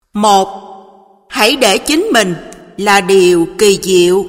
1. Hãy để chính mình là điều kỳ diệu.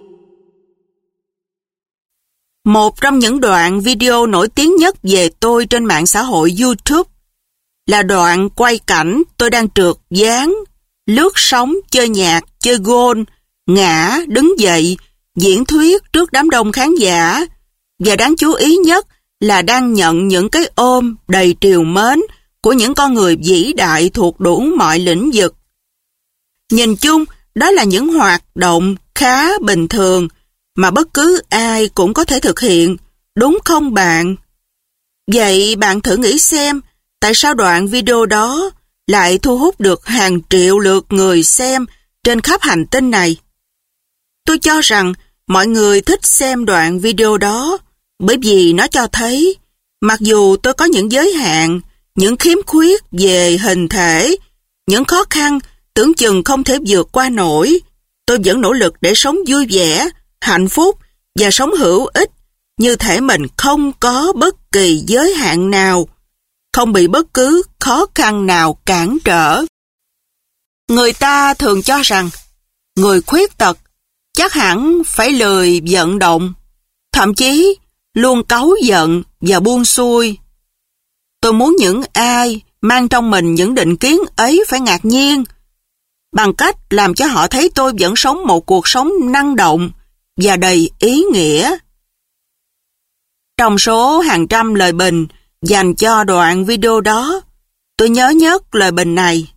Một trong những đoạn video nổi tiếng nhất về tôi trên mạng xã hội YouTube là đoạn quay cảnh tôi đang trượt ván, lướt sóng, chơi nhạc, chơi golf, ngã, đứng dậy, diễn thuyết trước đám đông khán giả, và đáng chú ý nhất là đang nhận những cái ôm đầy trìu mến của những con người vĩ đại thuộc đủ mọi lĩnh vực. Nhìn chung, đó là những hoạt động khá bình thường mà bất cứ ai cũng có thể thực hiện, đúng không bạn? Vậy bạn thử nghĩ xem, tại sao đoạn video đó lại thu hút được hàng triệu lượt người xem trên khắp hành tinh này? Tôi cho rằng mọi người thích xem đoạn video đó bởi vì nó cho thấy, mặc dù tôi có những giới hạn, những khiếm khuyết về hình thể, những khó khăn tưởng chừng không thể vượt qua nổi, tôi vẫn nỗ lực để sống vui vẻ, hạnh phúc và sống hữu ích, như thể mình không có bất kỳ giới hạn nào, không bị bất cứ khó khăn nào cản trở. Người ta thường cho rằng người khuyết tật chắc hẳn phải lười vận động, thậm chí luôn cáu giận và buông xuôi. Tôi muốn những ai mang trong mình những định kiến ấy phải ngạc nhiên, bằng cách làm cho họ thấy tôi vẫn sống một cuộc sống năng động và đầy ý nghĩa. Trong số hàng trăm lời bình dành cho đoạn video đó, tôi nhớ nhất lời bình này.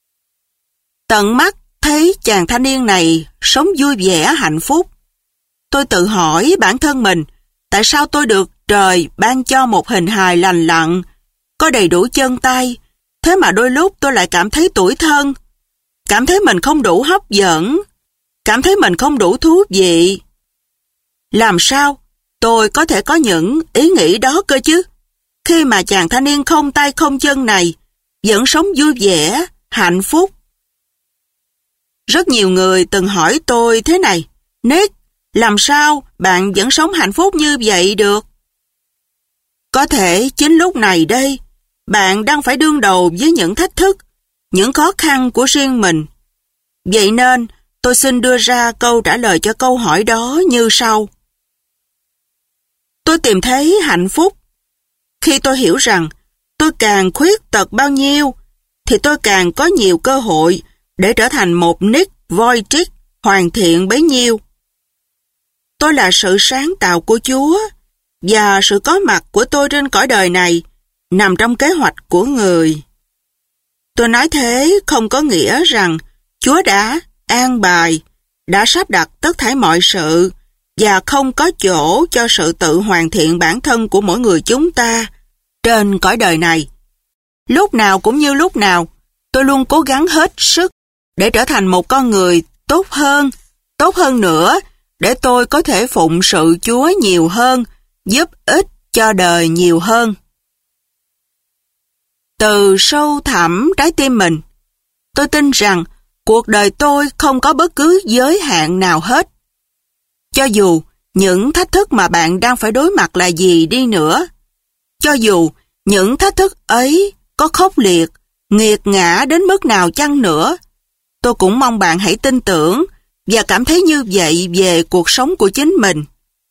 Tận mắt thấy chàng thanh niên này sống vui vẻ hạnh phúc. Tôi tự hỏi bản thân mình, tại sao tôi được trời ban cho một hình hài lành lặn, có đầy đủ chân tay, thế mà đôi lúc tôi lại cảm thấy tủi thân, cảm thấy mình không đủ hấp dẫn, cảm thấy mình không đủ thú vị. Làm sao tôi có thể có những ý nghĩ đó cơ chứ, khi mà chàng thanh niên không tay không chân này vẫn sống vui vẻ, hạnh phúc? Rất nhiều người từng hỏi tôi thế này: Nick, làm sao bạn vẫn sống hạnh phúc như vậy được? Có thể chính lúc này đây, bạn đang phải đương đầu với những thách thức, những khó khăn của riêng mình. Vậy nên, tôi xin đưa ra câu trả lời cho câu hỏi đó như sau. Tôi tìm thấy hạnh phúc khi tôi hiểu rằng tôi càng khuyết tật bao nhiêu thì tôi càng có nhiều cơ hội để trở thành một Nick Vujicic hoàn thiện bấy nhiêu. Tôi là sự sáng tạo của Chúa, và sự có mặt của tôi trên cõi đời này nằm trong kế hoạch của người. Tôi nói thế không có nghĩa rằng Chúa đã an bài, đã sắp đặt tất thảy mọi sự và không có chỗ cho sự tự hoàn thiện bản thân của mỗi người chúng ta trên cõi đời này. Lúc nào cũng như lúc nào, tôi luôn cố gắng hết sức để trở thành một con người tốt hơn nữa, để tôi có thể phụng sự Chúa nhiều hơn, giúp ích cho đời nhiều hơn. Từ sâu thẳm trái tim mình, tôi tin rằng cuộc đời tôi không có bất cứ giới hạn nào hết. Cho dù những thách thức mà bạn đang phải đối mặt là gì đi nữa, cho dù những thách thức ấy có khốc liệt, nghiệt ngã đến mức nào chăng nữa, tôi cũng mong bạn hãy tin tưởng và cảm thấy như vậy về cuộc sống của chính mình.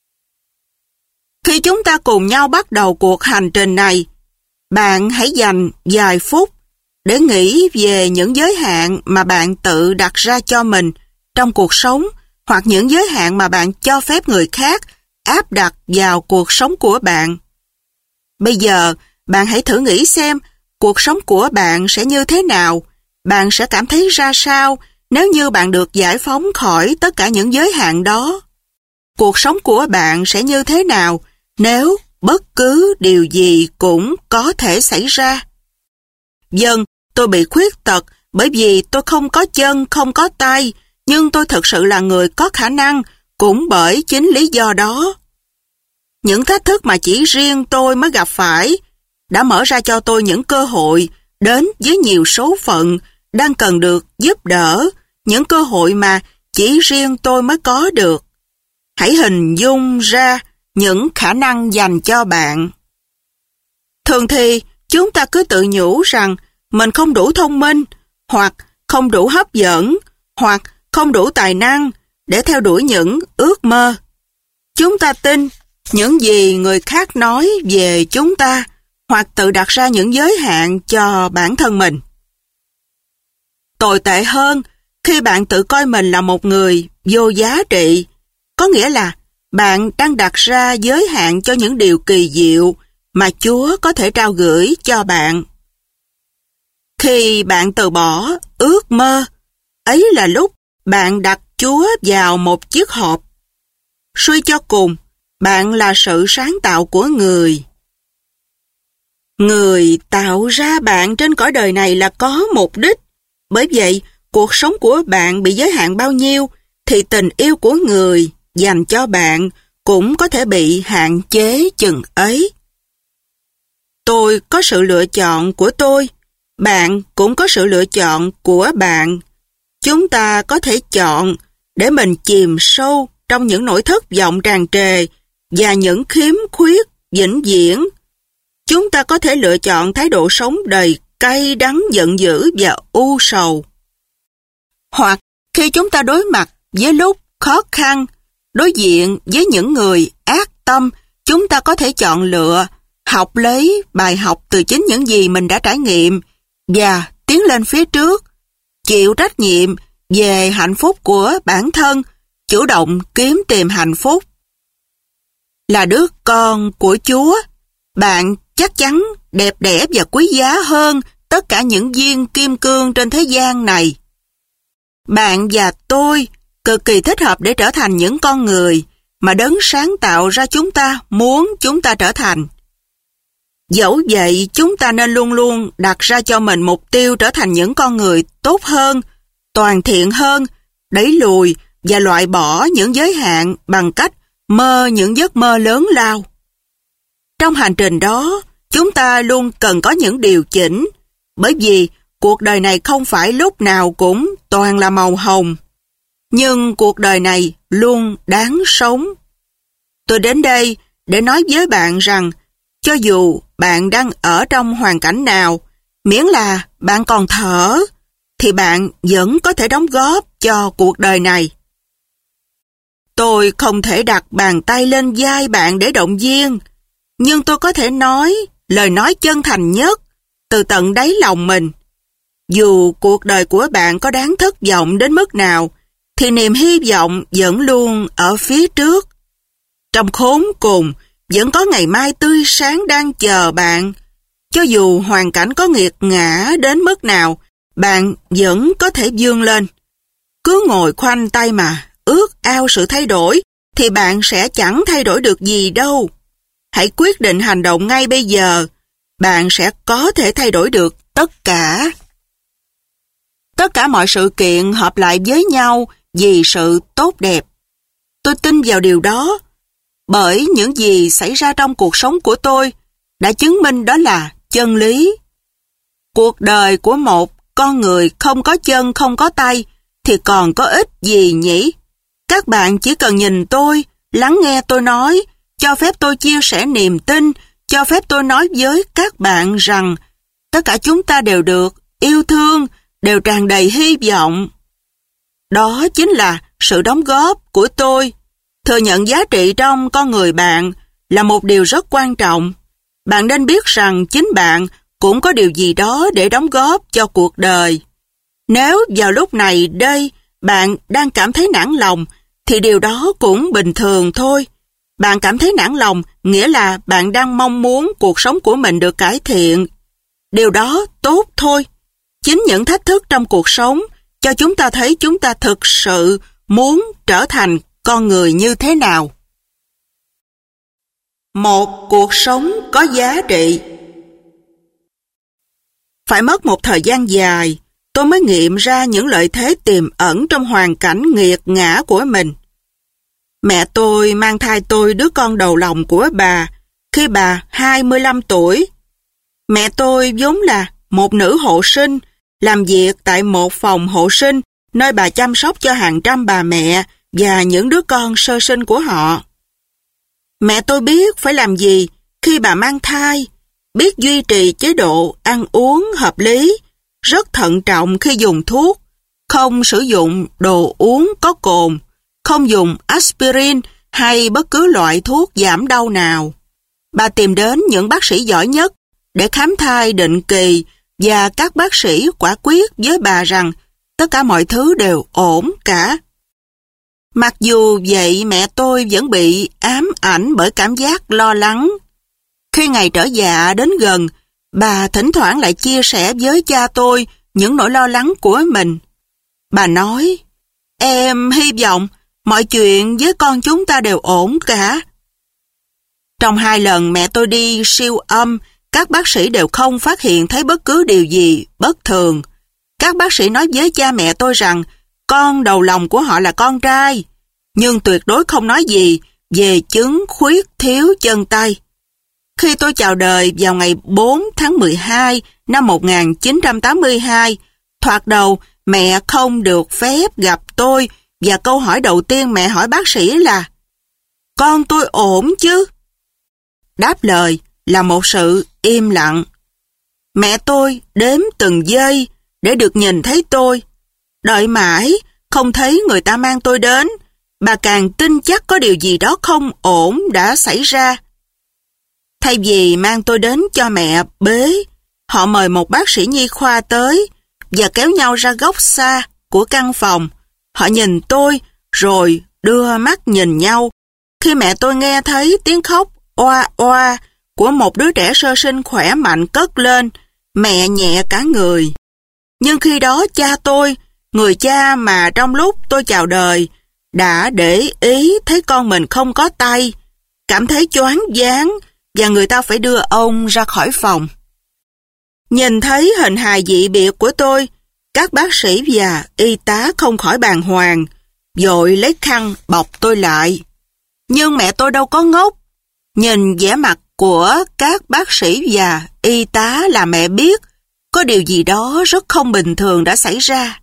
Khi chúng ta cùng nhau bắt đầu cuộc hành trình này, bạn hãy dành vài phút để nghĩ về những giới hạn mà bạn tự đặt ra cho mình trong cuộc sống, hoặc những giới hạn mà bạn cho phép người khác áp đặt vào cuộc sống của bạn. Bây giờ, bạn hãy thử nghĩ xem cuộc sống của bạn sẽ như thế nào, bạn sẽ cảm thấy ra sao nếu như bạn được giải phóng khỏi tất cả những giới hạn đó. Cuộc sống của bạn sẽ như thế nào nếu bất cứ điều gì cũng có thể xảy ra? Vâng, tôi bị khuyết tật bởi vì tôi không có chân, không có tay, nhưng tôi thực sự là người có khả năng cũng bởi chính lý do đó. Những thách thức mà chỉ riêng tôi mới gặp phải đã mở ra cho tôi những cơ hội đến với nhiều số phận đang cần được giúp đỡ, những cơ hội mà chỉ riêng tôi mới có được. Hãy hình dung ra những khả năng dành cho bạn. Thường thì chúng ta cứ tự nhủ rằng mình không đủ thông minh, hoặc không đủ hấp dẫn hoặc không đủ tài năng để theo đuổi những ước mơ. Chúng ta tin những gì người khác nói về chúng ta hoặc tự đặt ra những giới hạn cho bản thân mình. Tồi tệ hơn, khi bạn tự coi mình là một người vô giá trị, có nghĩa là bạn đang đặt ra giới hạn cho những điều kỳ diệu mà Chúa có thể trao gửi cho bạn. Khi bạn từ bỏ ước mơ, ấy là lúc bạn đặt Chúa vào một chiếc hộp. Suy cho cùng, bạn là sự sáng tạo của người. Người tạo ra bạn trên cõi đời này là có mục đích. Bởi vậy, cuộc sống của bạn bị giới hạn bao nhiêu, thì tình yêu của người dành cho bạn cũng có thể bị hạn chế chừng ấy. Tôi có sự lựa chọn của tôi, bạn cũng có sự lựa chọn của bạn. Chúng ta có thể chọn để mình chìm sâu trong những nỗi thất vọng tràn trề và những khiếm khuyết vĩnh viễn. Chúng ta có thể lựa chọn thái độ sống đầy cay đắng, giận dữ và u sầu. Hoặc khi chúng ta đối mặt với lúc khó khăn, đối diện với những người ác tâm, chúng ta có thể chọn lựa học lấy bài học từ chính những gì mình đã trải nghiệm và tiến lên phía trước, chịu trách nhiệm về hạnh phúc của bản thân, chủ động kiếm tìm hạnh phúc. Là đứa con của Chúa, bạn chắc chắn đẹp đẽ và quý giá hơn tất cả những viên kim cương trên thế gian này. Bạn và tôi cực kỳ thích hợp để trở thành những con người mà Đấng sáng tạo ra chúng ta muốn chúng ta trở thành. Dẫu vậy, chúng ta nên luôn luôn đặt ra cho mình mục tiêu trở thành những con người tốt hơn, toàn thiện hơn, đẩy lùi và loại bỏ những giới hạn bằng cách mơ những giấc mơ lớn lao. Trong hành trình đó, chúng ta luôn cần có những điều chỉnh, bởi vì cuộc đời này không phải lúc nào cũng toàn là màu hồng. Nhưng cuộc đời này luôn đáng sống. Tôi đến đây để nói với bạn rằng, cho dù bạn đang ở trong hoàn cảnh nào, miễn là bạn còn thở, thì bạn vẫn có thể đóng góp cho cuộc đời này. Tôi không thể đặt bàn tay lên vai bạn để động viên, nhưng tôi có thể nói lời nói chân thành nhất từ tận đáy lòng mình. Dù cuộc đời của bạn có đáng thất vọng đến mức nào, thì niềm hy vọng vẫn luôn ở phía trước. Trong khốn cùng, vẫn có ngày mai tươi sáng đang chờ bạn. Cho dù hoàn cảnh có nghiệt ngã đến mức nào, bạn vẫn có thể vươn lên. Cứ ngồi khoanh tay mà ước ao sự thay đổi, thì bạn sẽ chẳng thay đổi được gì đâu. Hãy quyết định hành động ngay bây giờ, bạn sẽ có thể thay đổi được tất cả. Tất cả mọi sự kiện hợp lại với nhau vì sự tốt đẹp. Tôi tin vào điều đó, bởi những gì xảy ra trong cuộc sống của tôi đã chứng minh đó là chân lý. Cuộc đời của một con người không có chân, không có tay thì còn có ích gì nhỉ? Các bạn chỉ cần nhìn tôi, lắng nghe tôi nói, cho phép tôi chia sẻ niềm tin, cho phép tôi nói với các bạn rằng tất cả chúng ta đều được yêu thương, đều tràn đầy hy vọng. Đó chính là sự đóng góp của tôi. Thừa nhận giá trị trong con người bạn là một điều rất quan trọng. Bạn nên biết rằng chính bạn cũng có điều gì đó để đóng góp cho cuộc đời. Nếu vào lúc này đây bạn đang cảm thấy nản lòng, thì điều đó cũng bình thường thôi. Bạn cảm thấy nản lòng nghĩa là bạn đang mong muốn cuộc sống của mình được cải thiện. Điều đó tốt thôi. Chính những thách thức trong cuộc sống cho chúng ta thấy chúng ta thực sự muốn trở thành con người như thế nào. Một cuộc sống có giá trị. Phải mất một thời gian dài, tôi mới nghiệm ra những lợi thế tiềm ẩn trong hoàn cảnh nghiệt ngã của mình. Mẹ tôi mang thai tôi đứa con đầu lòng của bà khi bà 25 tuổi. Mẹ tôi vốn là một nữ hộ sinh, làm việc tại một phòng hộ sinh nơi bà chăm sóc cho hàng trăm bà mẹ và những đứa con sơ sinh của họ. Mẹ tôi biết phải làm gì khi bà mang thai, biết duy trì chế độ ăn uống hợp lý, rất thận trọng khi dùng thuốc, không sử dụng đồ uống có cồn, không dùng aspirin hay bất cứ loại thuốc giảm đau nào. Bà tìm đến những bác sĩ giỏi nhất để khám thai định kỳ và các bác sĩ quả quyết với bà rằng tất cả mọi thứ đều ổn cả. Mặc dù vậy, mẹ tôi vẫn bị ám ảnh bởi cảm giác lo lắng. Khi ngày trở dạ đến gần, bà thỉnh thoảng lại chia sẻ với cha tôi những nỗi lo lắng của mình. Bà nói, em hy vọng mọi chuyện với con chúng ta đều ổn cả. Trong 2 lần mẹ tôi đi siêu âm, các bác sĩ đều không phát hiện thấy bất cứ điều gì bất thường. Các bác sĩ nói với cha mẹ tôi rằng con đầu lòng của họ là con trai, nhưng tuyệt đối không nói gì về chứng khuyết thiếu chân tay. Khi tôi chào đời vào ngày 4 tháng 12 năm 1982, thoạt đầu mẹ không được phép gặp tôi và câu hỏi đầu tiên mẹ hỏi bác sĩ là con tôi ổn chứ? Đáp lời là một sự im lặng. Mẹ tôi đếm từng giây để được nhìn thấy tôi. Đợi mãi, không thấy người ta mang tôi đến, bà càng tin chắc có điều gì đó không ổn đã xảy ra. Thay vì mang tôi đến cho mẹ bế, họ mời một bác sĩ nhi khoa tới và kéo nhau ra góc xa của căn phòng. Họ nhìn tôi rồi đưa mắt nhìn nhau. Khi mẹ tôi nghe thấy tiếng khóc oa oa của một đứa trẻ sơ sinh khỏe mạnh cất lên, mẹ nhẹ cả người. Nhưng khi đó cha tôi, người cha mà trong lúc tôi chào đời, đã để ý thấy con mình không có tay, cảm thấy choáng váng và người ta phải đưa ông ra khỏi phòng. Nhìn thấy hình hài dị biệt của tôi, các bác sĩ và y tá không khỏi bàng hoàng, vội lấy khăn bọc tôi lại. Nhưng mẹ tôi đâu có ngốc. Nhìn vẻ mặt của các bác sĩ và y tá là mẹ biết có điều gì đó rất không bình thường đã xảy ra.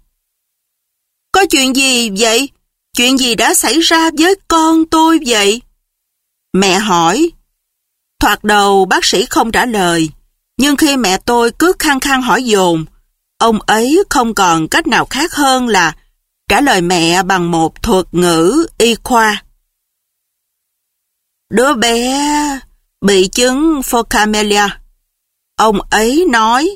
Có chuyện gì vậy? Chuyện gì đã xảy ra với con tôi vậy? Mẹ hỏi. Thoạt đầu bác sĩ không trả lời, nhưng khi mẹ tôi cứ khăng khăng hỏi dồn, ông ấy không còn cách nào khác hơn là trả lời mẹ bằng một thuật ngữ y khoa. Đứa bé bị chứng Phocamelia. Ông ấy nói.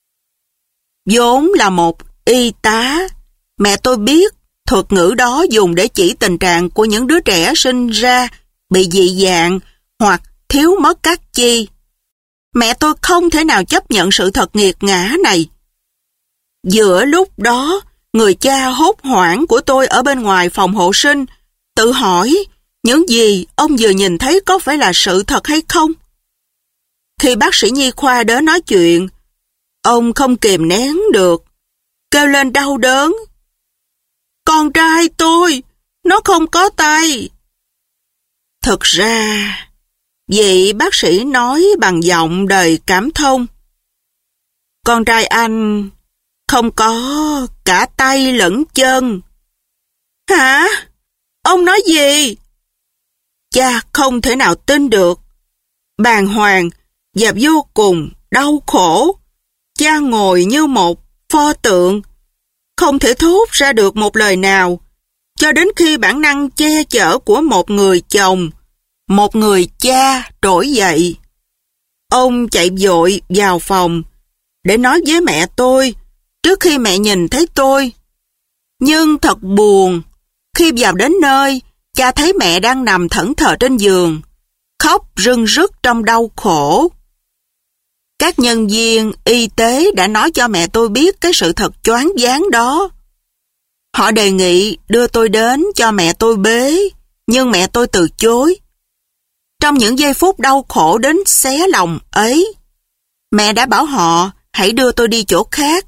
Vốn là một y tá, mẹ tôi biết thuật ngữ đó dùng để chỉ tình trạng của những đứa trẻ sinh ra bị dị dạng hoặc thiếu mất các chi. Mẹ tôi không thể nào chấp nhận sự thật nghiệt ngã này. Giữa lúc đó, người cha hốt hoảng của tôi ở bên ngoài phòng hộ sinh tự hỏi những gì ông vừa nhìn thấy có phải là sự thật hay không. Khi bác sĩ nhi khoa đến nói chuyện, ông không kìm nén được, kêu lên đau đớn. Con trai tôi, nó không có tay. Thực ra, vị bác sĩ nói bằng giọng đầy cảm thông. Con trai anh không có cả tay lẫn chân. Hả? Ông nói gì? Cha không thể nào tin được. Bàng hoàng và vô cùng đau khổ. Cha ngồi như một pho tượng, không thể thốt ra được một lời nào, cho đến khi bản năng che chở của một người chồng, một người cha trỗi dậy. Ông chạy vội vào phòng để nói với mẹ tôi trước khi mẹ nhìn thấy tôi. Nhưng thật buồn, khi vào đến nơi, cha thấy mẹ đang nằm thẫn thờ trên giường, khóc rưng rức trong đau khổ. Các nhân viên y tế đã nói cho mẹ tôi biết cái sự thật choáng váng đó. Họ đề nghị đưa tôi đến cho mẹ tôi bế, nhưng mẹ tôi từ chối. Trong những giây phút đau khổ đến xé lòng ấy, mẹ đã bảo họ hãy đưa tôi đi chỗ khác.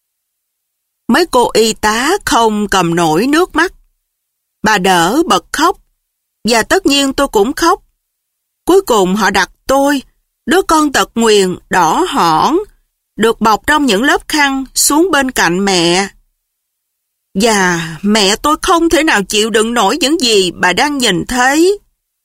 Mấy cô y tá không cầm nổi nước mắt. Bà đỡ bật khóc, và tất nhiên tôi cũng khóc. Cuối cùng họ đặt tôi, đứa con tật nguyền đỏ hỏn, được bọc trong những lớp khăn, xuống bên cạnh mẹ. Và mẹ tôi không thể nào chịu đựng nổi những gì bà đang nhìn thấy.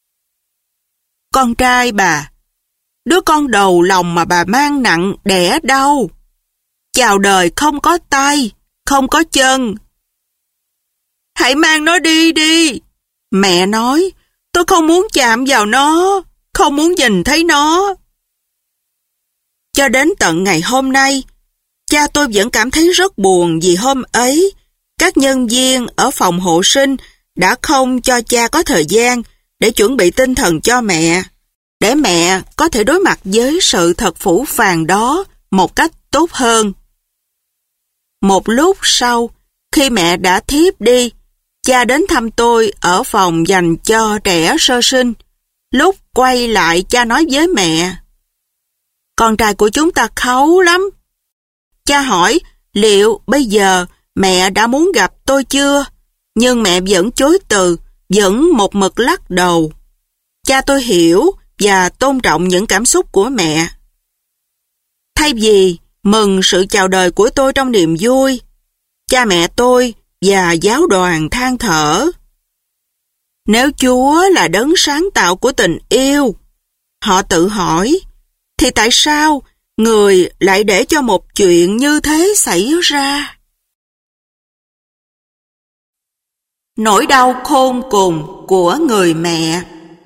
Con trai bà, đứa con đầu lòng mà bà mang nặng đẻ đau. chào đời không có tay, không có chân. Hãy mang nó đi đi. Mẹ nói, tôi không muốn chạm vào nó, không muốn nhìn thấy nó. Cho đến tận ngày hôm nay, cha tôi vẫn cảm thấy rất buồn vì hôm ấy, các nhân viên ở phòng hộ sinh đã không cho cha có thời gian để chuẩn bị tinh thần cho mẹ, để mẹ có thể đối mặt với sự thật phũ phàng đó một cách tốt hơn. Một lúc sau, khi mẹ đã thiếp đi, cha đến thăm tôi ở phòng dành cho trẻ sơ sinh. Lúc quay lại, cha nói với mẹ, con trai của chúng ta kháu lắm. Cha hỏi, liệu bây giờ mẹ đã muốn gặp tôi chưa? Nhưng mẹ vẫn chối từ, vẫn một mực lắc đầu. Cha tôi hiểu và tôn trọng những cảm xúc của mẹ. Thay vì mừng sự chào đời của tôi trong niềm vui, cha mẹ tôi và giáo đoàn than thở. Nếu Chúa là đấng sáng tạo của tình yêu, họ tự hỏi, thì tại sao người lại để cho một chuyện như thế xảy ra? Nỗi đau khôn cùng của người mẹ.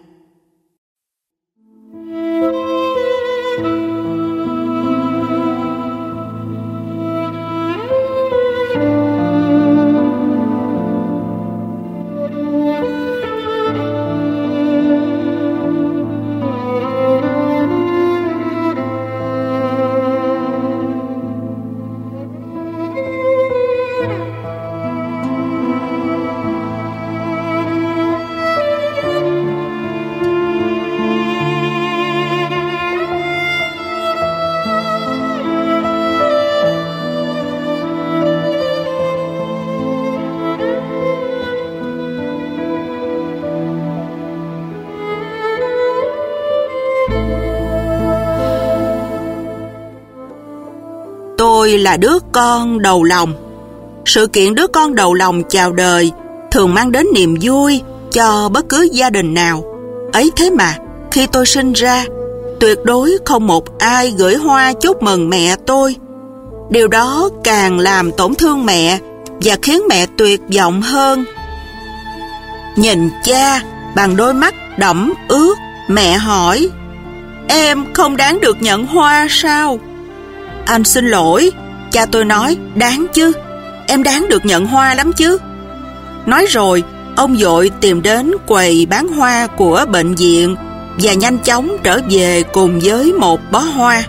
Tôi là đứa con đầu lòng. Sự kiện đứa con đầu lòng chào đời thường mang đến niềm vui cho bất cứ gia đình nào. Ấy thế mà, khi tôi sinh ra, tuyệt đối không một ai gửi hoa chúc mừng mẹ tôi. Điều đó càng làm tổn thương mẹ và khiến mẹ tuyệt vọng hơn. Nhìn cha bằng đôi mắt đẫm ướt, mẹ hỏi, em không đáng được nhận hoa sao? Anh xin lỗi, cha tôi nói, đáng chứ, em đáng được nhận hoa lắm chứ. Nói rồi, ông vội tìm đến quầy bán hoa của bệnh viện và nhanh chóng trở về cùng với một bó hoa.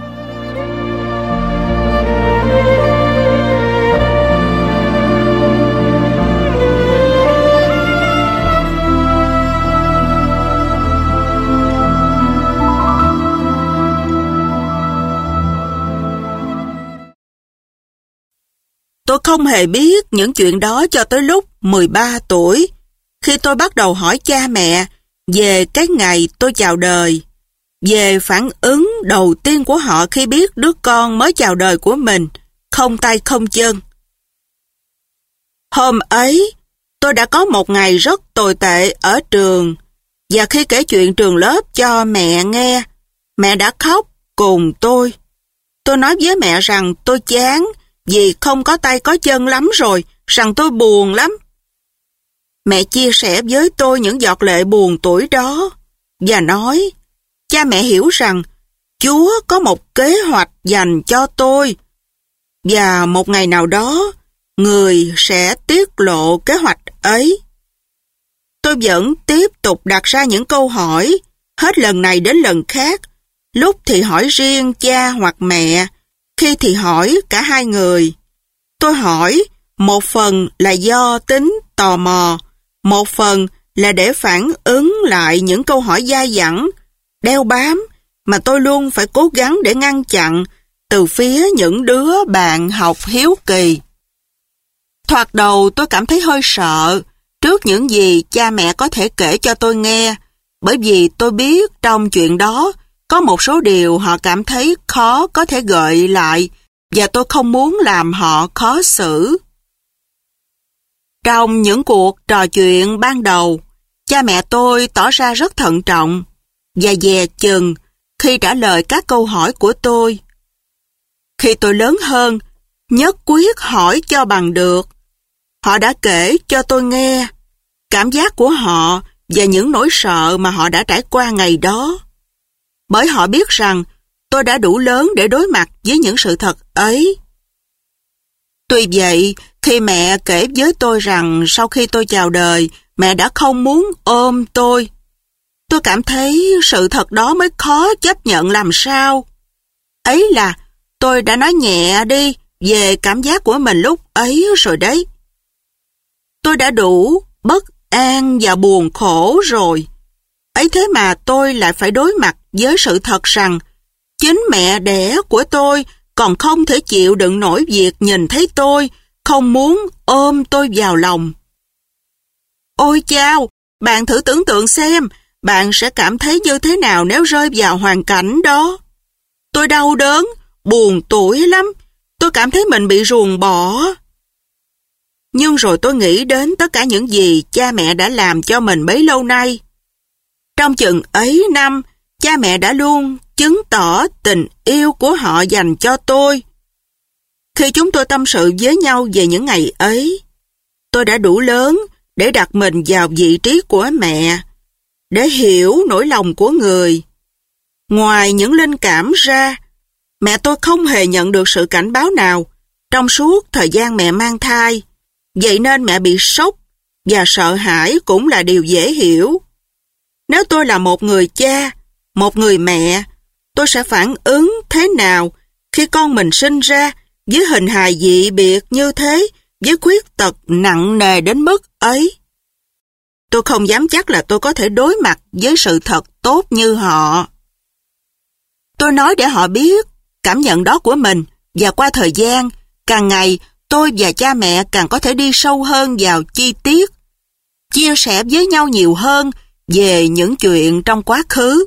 Tôi không hề biết những chuyện đó cho tới lúc 13 tuổi, khi tôi bắt đầu hỏi cha mẹ về cái ngày tôi chào đời, về phản ứng đầu tiên của họ khi biết đứa con mới chào đời của mình không tay không chân. Hôm ấy, tôi đã có một ngày rất tồi tệ ở trường, và khi kể chuyện trường lớp cho mẹ nghe, mẹ đã khóc cùng tôi. Tôi nói với mẹ rằng tôi chán vì không có tay có chân lắm rồi, rằng tôi buồn lắm. Mẹ chia sẻ với tôi những giọt lệ buồn tuổi đó và nói, cha mẹ hiểu rằng Chúa có một kế hoạch dành cho tôi và một ngày nào đó người sẽ tiết lộ kế hoạch ấy. Tôi vẫn tiếp tục đặt ra những câu hỏi, hết lần này đến lần khác, lúc thì hỏi riêng cha hoặc mẹ, khi thì hỏi cả hai người. Tôi hỏi, một phần là do tính tò mò, một phần là để phản ứng lại những câu hỏi dai dẳng, đeo bám mà tôi luôn phải cố gắng để ngăn chặn từ phía những đứa bạn học hiếu kỳ. Thoạt đầu tôi cảm thấy hơi sợ trước những gì cha mẹ có thể kể cho tôi nghe, bởi vì tôi biết trong chuyện đó có một số điều họ cảm thấy khó có thể gợi lại và tôi không muốn làm họ khó xử. Trong những cuộc trò chuyện ban đầu, cha mẹ tôi tỏ ra rất thận trọng và dè chừng khi trả lời các câu hỏi của tôi. Khi tôi lớn hơn, nhất quyết hỏi cho bằng được. Họ đã kể cho tôi nghe cảm giác của họ và những nỗi sợ mà họ đã trải qua ngày đó. Bởi họ biết rằng tôi đã đủ lớn để đối mặt với những sự thật ấy. Tuy vậy, khi mẹ kể với tôi rằng sau khi tôi chào đời, mẹ đã không muốn ôm tôi cảm thấy sự thật đó mới khó chấp nhận làm sao. Ấy là tôi đã nói nhẹ đi về cảm giác của mình lúc ấy rồi đấy. Tôi đã đủ bất an và buồn khổ rồi. Ấy thế mà tôi lại phải đối mặt với sự thật rằng chính mẹ đẻ của tôi còn không thể chịu đựng nổi việc nhìn thấy tôi, không muốn ôm tôi vào lòng. Ôi chao, bạn thử tưởng tượng xem, bạn sẽ cảm thấy như thế nào nếu rơi vào hoàn cảnh đó. Tôi đau đớn, buồn tủi lắm, tôi cảm thấy mình bị ruồng bỏ. Nhưng rồi tôi nghĩ đến tất cả những gì cha mẹ đã làm cho mình bấy lâu nay. Trong chừng ấy năm, cha mẹ đã luôn chứng tỏ tình yêu của họ dành cho tôi. Khi chúng tôi tâm sự với nhau về những ngày ấy, tôi đã đủ lớn để đặt mình vào vị trí của mẹ, để hiểu nỗi lòng của người. Ngoài những linh cảm ra, mẹ tôi không hề nhận được sự cảnh báo nào trong suốt thời gian mẹ mang thai. Vậy nên mẹ bị sốc và sợ hãi cũng là điều dễ hiểu. Nếu tôi là một người cha, một người mẹ, tôi sẽ phản ứng thế nào khi con mình sinh ra với hình hài dị biệt như thế, với khuyết tật nặng nề đến mức ấy? Tôi không dám chắc là tôi có thể đối mặt với sự thật tốt như họ. Tôi nói để họ biết cảm nhận đó của mình, và qua thời gian, càng ngày tôi và cha mẹ càng có thể đi sâu hơn vào chi tiết, chia sẻ với nhau nhiều hơn về những chuyện trong quá khứ.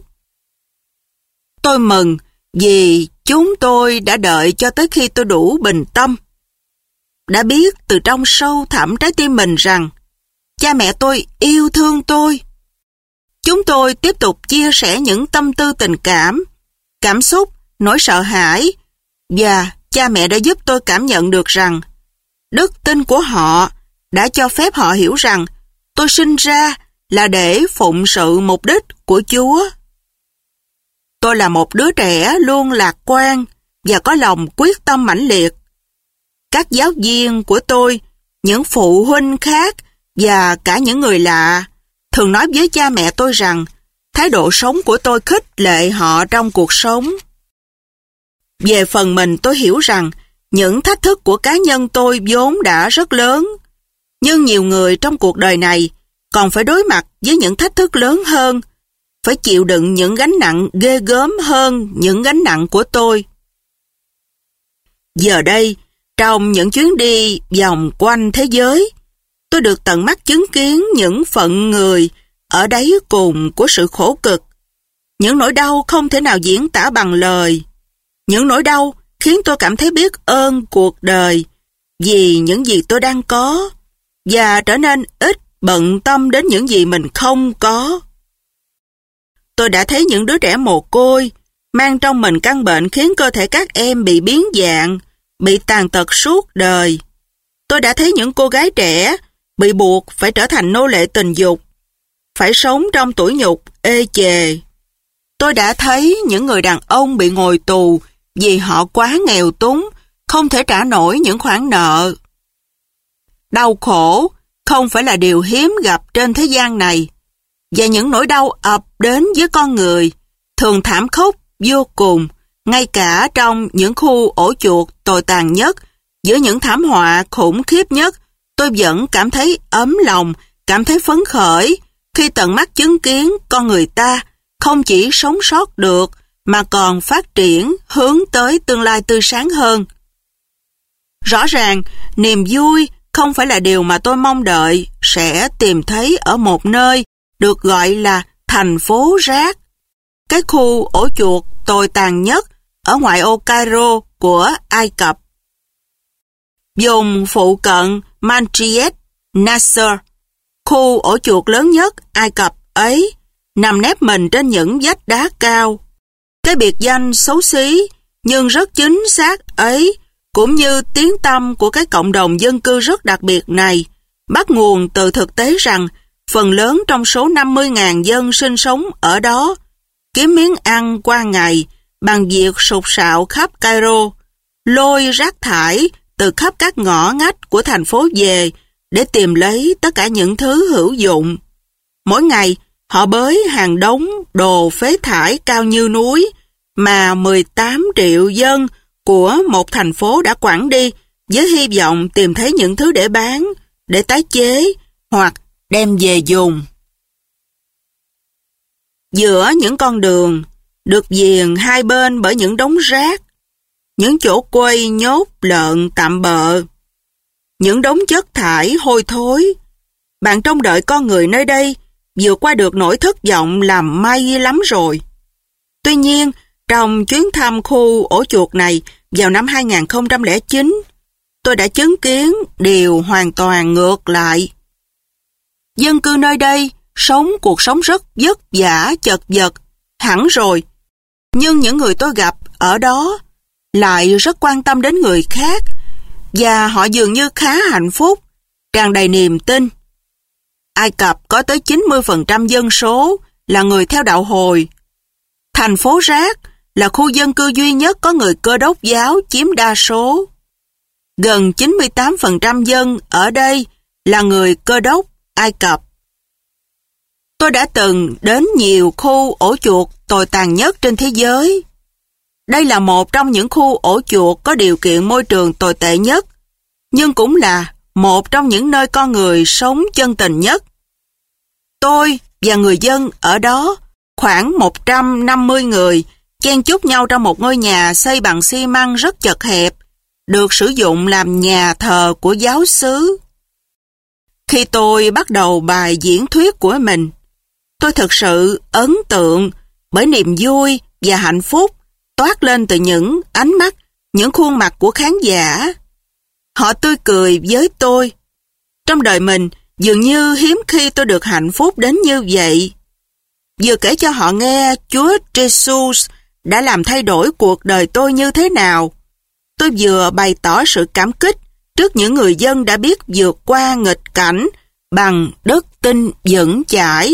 Tôi mừng vì chúng tôi đã đợi cho tới khi tôi đủ bình tâm, đã biết từ trong sâu thẳm trái tim mình rằng cha mẹ tôi yêu thương tôi. Chúng tôi tiếp tục chia sẻ những tâm tư tình cảm, cảm xúc, nỗi sợ hãi, và cha mẹ đã giúp tôi cảm nhận được rằng đức tin của họ đã cho phép họ hiểu rằng tôi sinh ra là để phụng sự mục đích của Chúa. Tôi là một đứa trẻ luôn lạc quan và có lòng quyết tâm mãnh liệt. Các giáo viên của tôi, những phụ huynh khác và cả những người lạ thường nói với cha mẹ tôi rằng thái độ sống của tôi khích lệ họ trong cuộc sống. Về phần mình, tôi hiểu rằng những thách thức của cá nhân tôi vốn đã rất lớn, nhưng nhiều người trong cuộc đời này còn phải đối mặt với những thách thức lớn hơn, phải chịu đựng những gánh nặng ghê gớm hơn những gánh nặng của tôi. Giờ đây, trong những chuyến đi vòng quanh thế giới, tôi được tận mắt chứng kiến những phận người ở đáy cùng của sự khổ cực. Những nỗi đau không thể nào diễn tả bằng lời. Những nỗi đau khiến tôi cảm thấy biết ơn cuộc đời vì những gì tôi đang có, và trở nên ít bận tâm đến những gì mình không có. Tôi đã thấy những đứa trẻ mồ côi mang trong mình căn bệnh khiến cơ thể các em bị biến dạng, bị tàn tật suốt đời. Tôi đã thấy những cô gái trẻ bị buộc phải trở thành nô lệ tình dục, phải sống trong tủi nhục ê chề. Tôi đã thấy những người đàn ông bị ngồi tù vì họ quá nghèo túng, không thể trả nổi những khoản nợ. Đau khổ không phải là điều hiếm gặp trên thế gian này, và những nỗi đau ập đến với con người thường thảm khốc vô cùng, ngay cả trong những khu ổ chuột tồi tàn nhất, giữa những thảm họa khủng khiếp nhất. Tôi vẫn cảm thấy ấm lòng, cảm thấy phấn khởi khi tận mắt chứng kiến con người ta không chỉ sống sót được mà còn phát triển hướng tới tương lai tươi sáng hơn. Rõ ràng, niềm vui không phải là điều mà tôi mong đợi sẽ tìm thấy ở một nơi được gọi là thành phố rác, cái khu ổ chuột tồi tàn nhất ở ngoại ô Cairo của Ai Cập. Vùng phụ cận Manjit Nasser, khu ổ chuột lớn nhất Ai Cập ấy, nằm nép mình trên những vách đá cao. Cái biệt danh xấu xí Nhưng rất chính xác ấy, cũng như tiếng tăm của cái cộng đồng dân cư rất đặc biệt này, bắt nguồn từ thực tế rằng phần lớn trong số 50.000 dân sinh sống ở đó kiếm miếng ăn qua ngày bằng việc sục sạo khắp Cairo, lôi rác thải từ khắp các ngõ ngách của thành phố về để tìm lấy tất cả những thứ hữu dụng. Mỗi ngày, họ bới hàng đống đồ phế thải cao như núi mà 18 triệu dân của một thành phố đã quẳng đi với hy vọng tìm thấy những thứ để bán, để tái chế hoặc đem về dùng. Giữa những con đường được viền hai bên bởi những đống rác, những chỗ quây nhốt lợn tạm bợ, những đống chất thải hôi thối, bạn trông đợi con người nơi đây vượt qua được nỗi thất vọng làm may lắm rồi. Tuy nhiên, trong chuyến thăm khu ổ chuột này vào năm 2009, tôi đã chứng kiến điều hoàn toàn ngược lại. Dân cư nơi đây sống cuộc sống rất vất vả, chật vật, hẳn rồi. Nhưng những người tôi gặp ở đó lại rất quan tâm đến người khác và họ dường như khá hạnh phúc, tràn đầy niềm tin. Ai Cập có tới 90% dân số là người theo đạo Hồi. Thành phố rác là khu dân cư duy nhất có người Cơ đốc giáo chiếm đa số. Gần 98% dân ở đây là người Cơ đốc Ai Cập. Tôi đã từng đến nhiều khu ổ chuột tồi tàn nhất trên thế giới. Đây là một trong những khu ổ chuột có điều kiện môi trường tồi tệ nhất, nhưng cũng là một trong những nơi con người sống chân tình nhất. Tôi và người dân ở đó, khoảng 150 người, chen chúc nhau trong một ngôi nhà xây bằng xi măng rất chật hẹp, được sử dụng làm nhà thờ của giáo xứ. Khi tôi bắt đầu bài diễn thuyết của mình, tôi thực sự ấn tượng bởi niềm vui và hạnh phúc toát lên từ những ánh mắt, những khuôn mặt của khán giả. Họ tươi cười với tôi. Trong đời mình, dường như hiếm khi tôi được hạnh phúc đến như vậy. Vừa kể cho họ nghe Chúa Jesus đã làm thay đổi cuộc đời tôi như thế nào, tôi vừa bày tỏ sự cảm kích trước những người dân đã biết vượt qua nghịch cảnh bằng đức tin vững chãi.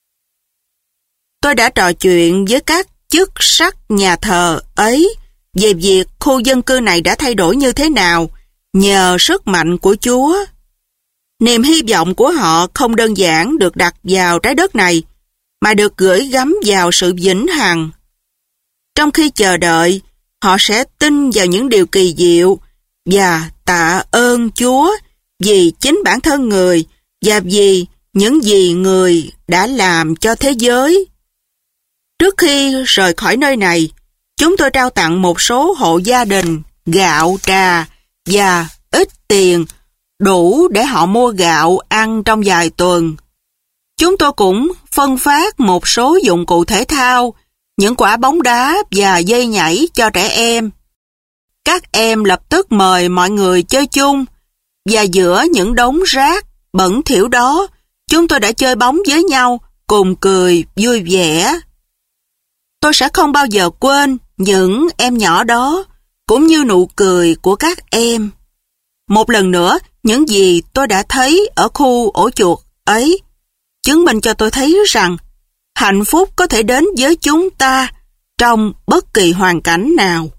Tôi đã trò chuyện với các chức sắc nhà thờ ấy về việc khu dân cư này đã thay đổi như thế nào nhờ sức mạnh của Chúa. Niềm hy vọng của họ không đơn giản được đặt vào trái đất này, mà được gửi gắm vào sự vĩnh hằng. Trong khi chờ đợi, họ sẽ tin vào những điều kỳ diệu và tạ ơn Chúa vì chính bản thân người và vì những gì người đã làm cho thế giới. Trước khi rời khỏi nơi này, chúng tôi trao tặng một số hộ gia đình gạo, trà và ít tiền đủ để họ mua gạo ăn trong vài tuần. Chúng tôi cũng phân phát một số dụng cụ thể thao, những quả bóng đá và dây nhảy cho trẻ em. Các em lập tức mời mọi người chơi chung, và giữa những đống rác bẩn thỉu đó, chúng tôi đã chơi bóng với nhau, cùng cười vui vẻ. Tôi sẽ không bao giờ quên những em nhỏ đó, cũng như nụ cười của các em. Một lần nữa, những gì tôi đã thấy ở khu ổ chuột ấy chứng minh cho tôi thấy rằng hạnh phúc có thể đến với chúng ta trong bất kỳ hoàn cảnh nào.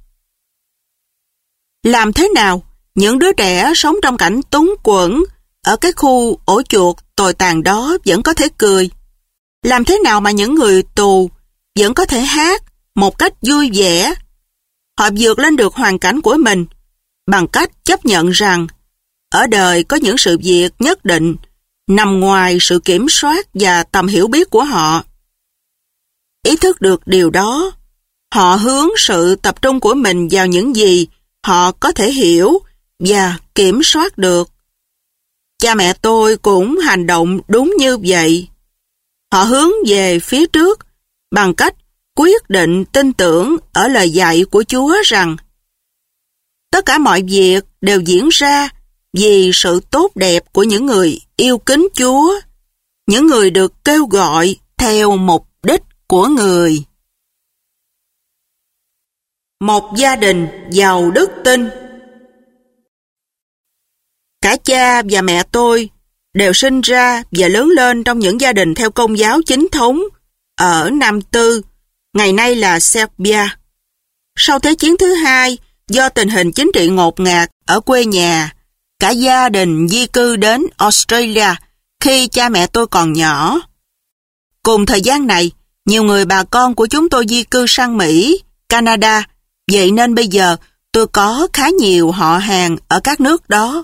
Làm thế nào những đứa trẻ sống trong cảnh túng quẫn ở cái khu ổ chuột tồi tàn đó vẫn có thể cười? Làm thế nào mà những người tù vẫn có thể hát một cách vui vẻ? Họ vượt lên được hoàn cảnh của mình bằng cách chấp nhận rằng ở đời có những sự việc nhất định nằm ngoài sự kiểm soát và tầm hiểu biết của họ. Ý thức được điều đó, họ hướng sự tập trung của mình vào những gì họ có thể hiểu và kiểm soát được. Cha mẹ tôi cũng hành động đúng như vậy. Họ hướng về phía trước bằng cách quyết định tin tưởng ở lời dạy của Chúa rằng tất cả mọi việc đều diễn ra vì sự tốt đẹp của những người yêu kính Chúa, những người được kêu gọi theo mục đích của người. Một gia đình giàu đức tin. Cả cha và mẹ tôi đều sinh ra và lớn lên trong những gia đình theo Công giáo chính thống ở Nam Tư, ngày nay là Serbia. Sau Thế chiến thứ hai, do tình hình chính trị ngột ngạt ở quê nhà, cả gia đình di cư đến Australia khi cha mẹ tôi còn nhỏ. Cùng thời gian này, nhiều người bà con của chúng tôi di cư sang Mỹ, Canada, vậy nên bây giờ tôi có khá nhiều họ hàng ở các nước đó.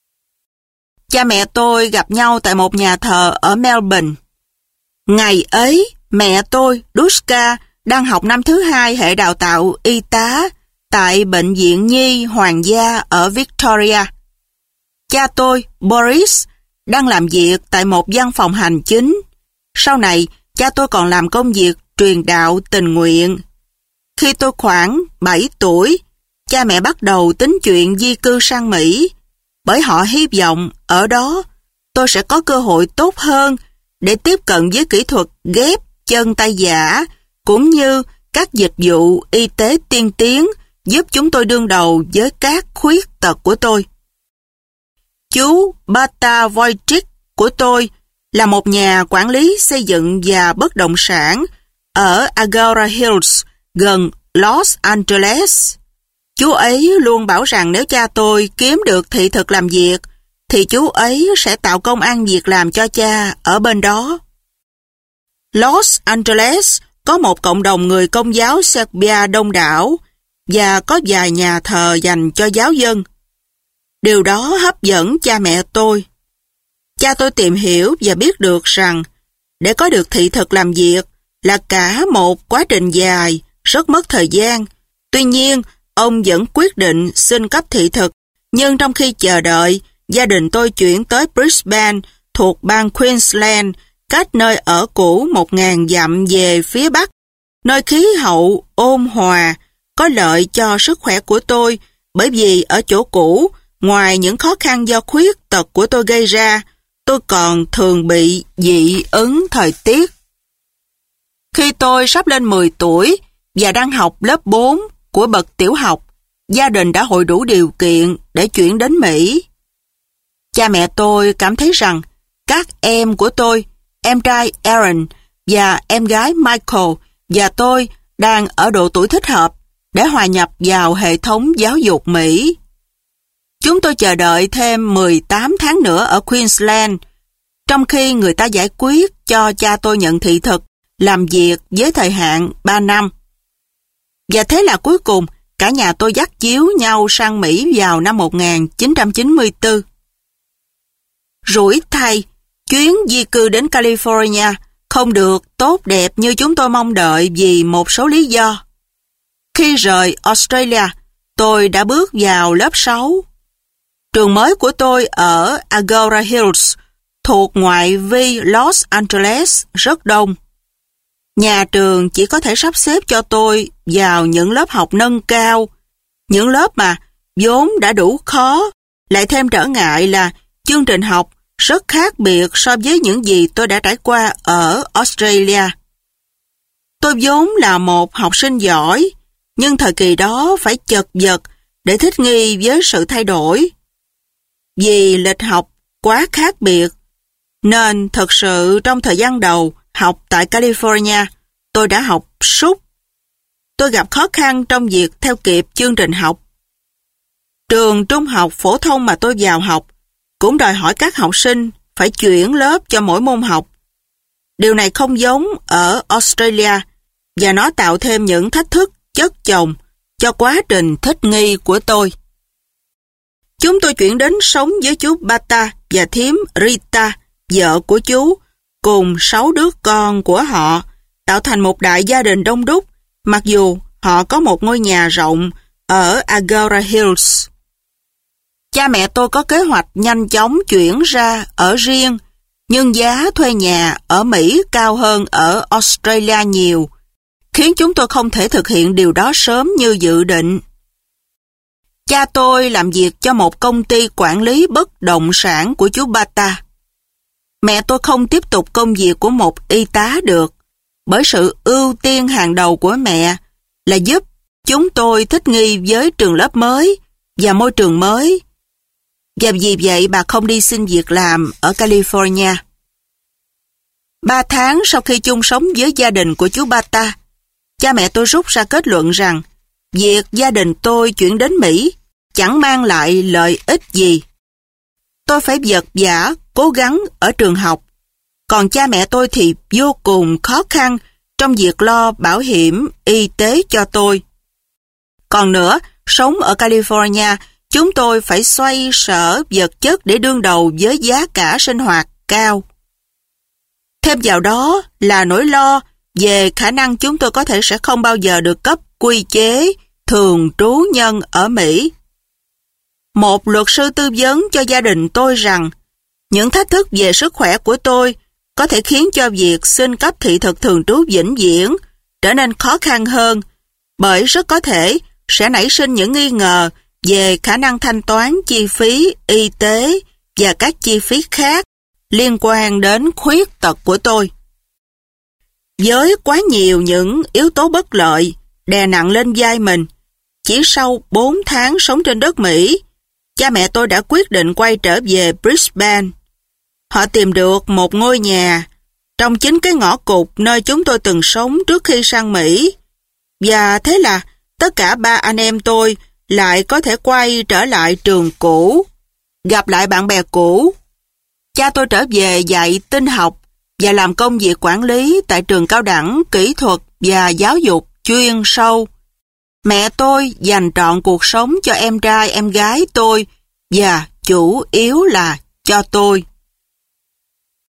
Cha mẹ tôi gặp nhau tại một nhà thờ ở Melbourne. Ngày ấy, mẹ tôi, Duska, đang học năm thứ 2 hệ đào tạo y tá tại Bệnh viện Nhi Hoàng gia ở Victoria. Cha tôi, Boris, đang làm việc tại một văn phòng hành chính. Sau này, cha tôi còn làm công việc truyền đạo tình nguyện. Khi tôi khoảng 7 tuổi, cha mẹ bắt đầu tính chuyện di cư sang Mỹ, bởi họ hy vọng ở đó tôi sẽ có cơ hội tốt hơn để tiếp cận với kỹ thuật ghép chân tay giả, cũng như các dịch vụ y tế tiên tiến giúp chúng tôi đương đầu với các khuyết tật của tôi. Chú Bata Wojcik của tôi là một nhà quản lý xây dựng và bất động sản ở Agora Hills, gần Los Angeles. Chú ấy luôn bảo rằng nếu cha tôi kiếm được thị thực làm việc, thì chú ấy sẽ tạo công ăn việc làm cho cha ở bên đó. Los Angeles có một cộng đồng người Công giáo Serbia đông đảo và có vài nhà thờ dành cho giáo dân. Điều đó hấp dẫn cha mẹ tôi. Cha tôi tìm hiểu và biết được rằng để có được thị thực làm việc là cả một quá trình dài, rất mất thời gian. Tuy nhiên, ông vẫn quyết định xin cấp thị thực, nhưng trong khi chờ đợi, gia đình tôi chuyển tới Brisbane thuộc bang Queensland, cách nơi ở cũ 1.000 dặm về phía bắc, nơi khí hậu ôn hòa, có lợi cho sức khỏe của tôi, bởi vì ở chỗ cũ, ngoài những khó khăn do khuyết tật của tôi gây ra, tôi còn thường bị dị ứng thời tiết. Khi tôi sắp lên 10 tuổi và đang học lớp 4 của bậc tiểu học, gia đình đã hội đủ điều kiện để chuyển đến Mỹ. Cha mẹ tôi cảm thấy rằng các em của tôi, em trai Aaron và em gái Michael và tôi đang ở độ tuổi thích hợp để hòa nhập vào hệ thống giáo dục Mỹ. Chúng tôi chờ đợi thêm 18 tháng nữa ở Queensland, trong khi người ta giải quyết cho cha tôi nhận thị thực làm việc với thời hạn 3 năm. Và thế là cuối cùng, cả nhà tôi dắt díu nhau sang Mỹ vào năm 1994. Rủi thay, chuyến di cư đến California không được tốt đẹp như chúng tôi mong đợi vì một số lý do. Khi rời Australia, tôi đã bước vào lớp 6. Trường mới của tôi ở Agora Hills, thuộc ngoại vi Los Angeles, rất đông. Nhà trường chỉ có thể sắp xếp cho tôi vào những lớp học nâng cao, những lớp mà vốn đã đủ khó, lại thêm trở ngại là chương trình học rất khác biệt so với những gì tôi đã trải qua ở Australia. Tôi vốn là một học sinh giỏi, nhưng thời kỳ đó phải chật vật để thích nghi với sự thay đổi. Vì lịch học quá khác biệt, nên thật sự trong thời gian đầu học tại California, tôi đã học sút. Tôi gặp khó khăn trong việc theo kịp chương trình học. Trường trung học phổ thông mà tôi vào học cũng đòi hỏi các học sinh phải chuyển lớp cho mỗi môn học. Điều này không giống ở Australia và nó tạo thêm những thách thức chất chồng cho quá trình thích nghi của tôi. Chúng tôi chuyển đến sống với chú Bata và thím Rita, vợ của chú, cùng 6 đứa con của họ, tạo thành một đại gia đình đông đúc, mặc dù họ có một ngôi nhà rộng ở Agora Hills. Cha mẹ tôi có kế hoạch nhanh chóng chuyển ra ở riêng, nhưng giá thuê nhà ở Mỹ cao hơn ở Australia nhiều, khiến chúng tôi không thể thực hiện điều đó sớm như dự định. Cha tôi làm việc cho một công ty quản lý bất động sản của chú Bata. Mẹ tôi không tiếp tục công việc của một y tá được, bởi sự ưu tiên hàng đầu của mẹ là giúp Chúng tôi thích nghi với trường lớp mới và môi trường mới. Và vì vậy bà không đi xin việc làm ở California. 3 tháng sau khi chung sống với gia đình của chú Bata, cha mẹ tôi rút ra kết luận rằng việc gia đình tôi chuyển đến Mỹ chẳng mang lại lợi ích gì. Tôi phải vật vã, cố gắng ở trường học, còn cha mẹ tôi thì vô cùng khó khăn trong việc lo bảo hiểm y tế cho tôi. Còn nữa, sống ở California, chúng tôi phải xoay sở vật chất để đương đầu với giá cả sinh hoạt cao. Thêm vào đó là nỗi lo về khả năng chúng tôi có thể sẽ không bao giờ được cấp quy chế thường trú nhân ở Mỹ. Một luật sư tư vấn cho gia đình tôi rằng những thách thức về sức khỏe của tôi có thể khiến cho việc xin cấp thị thực thường trú vĩnh viễn trở nên khó khăn hơn, bởi rất có thể sẽ nảy sinh những nghi ngờ về khả năng thanh toán chi phí y tế và các chi phí khác liên quan đến khuyết tật của tôi. Với quá nhiều những yếu tố bất lợi đè nặng lên vai mình, chỉ sau 4 tháng sống trên đất Mỹ, cha mẹ tôi đã quyết định quay trở về Brisbane. Họ tìm được một ngôi nhà trong chính cái ngõ cụt nơi chúng tôi từng sống trước khi sang Mỹ. Và thế là tất cả 3 anh em tôi lại có thể quay trở lại trường cũ, gặp lại bạn bè cũ. Cha tôi trở về dạy tin học và làm công việc quản lý tại trường cao đẳng kỹ thuật và giáo dục chuyên sâu. Mẹ tôi dành trọn cuộc sống cho em trai em gái tôi và chủ yếu là cho tôi.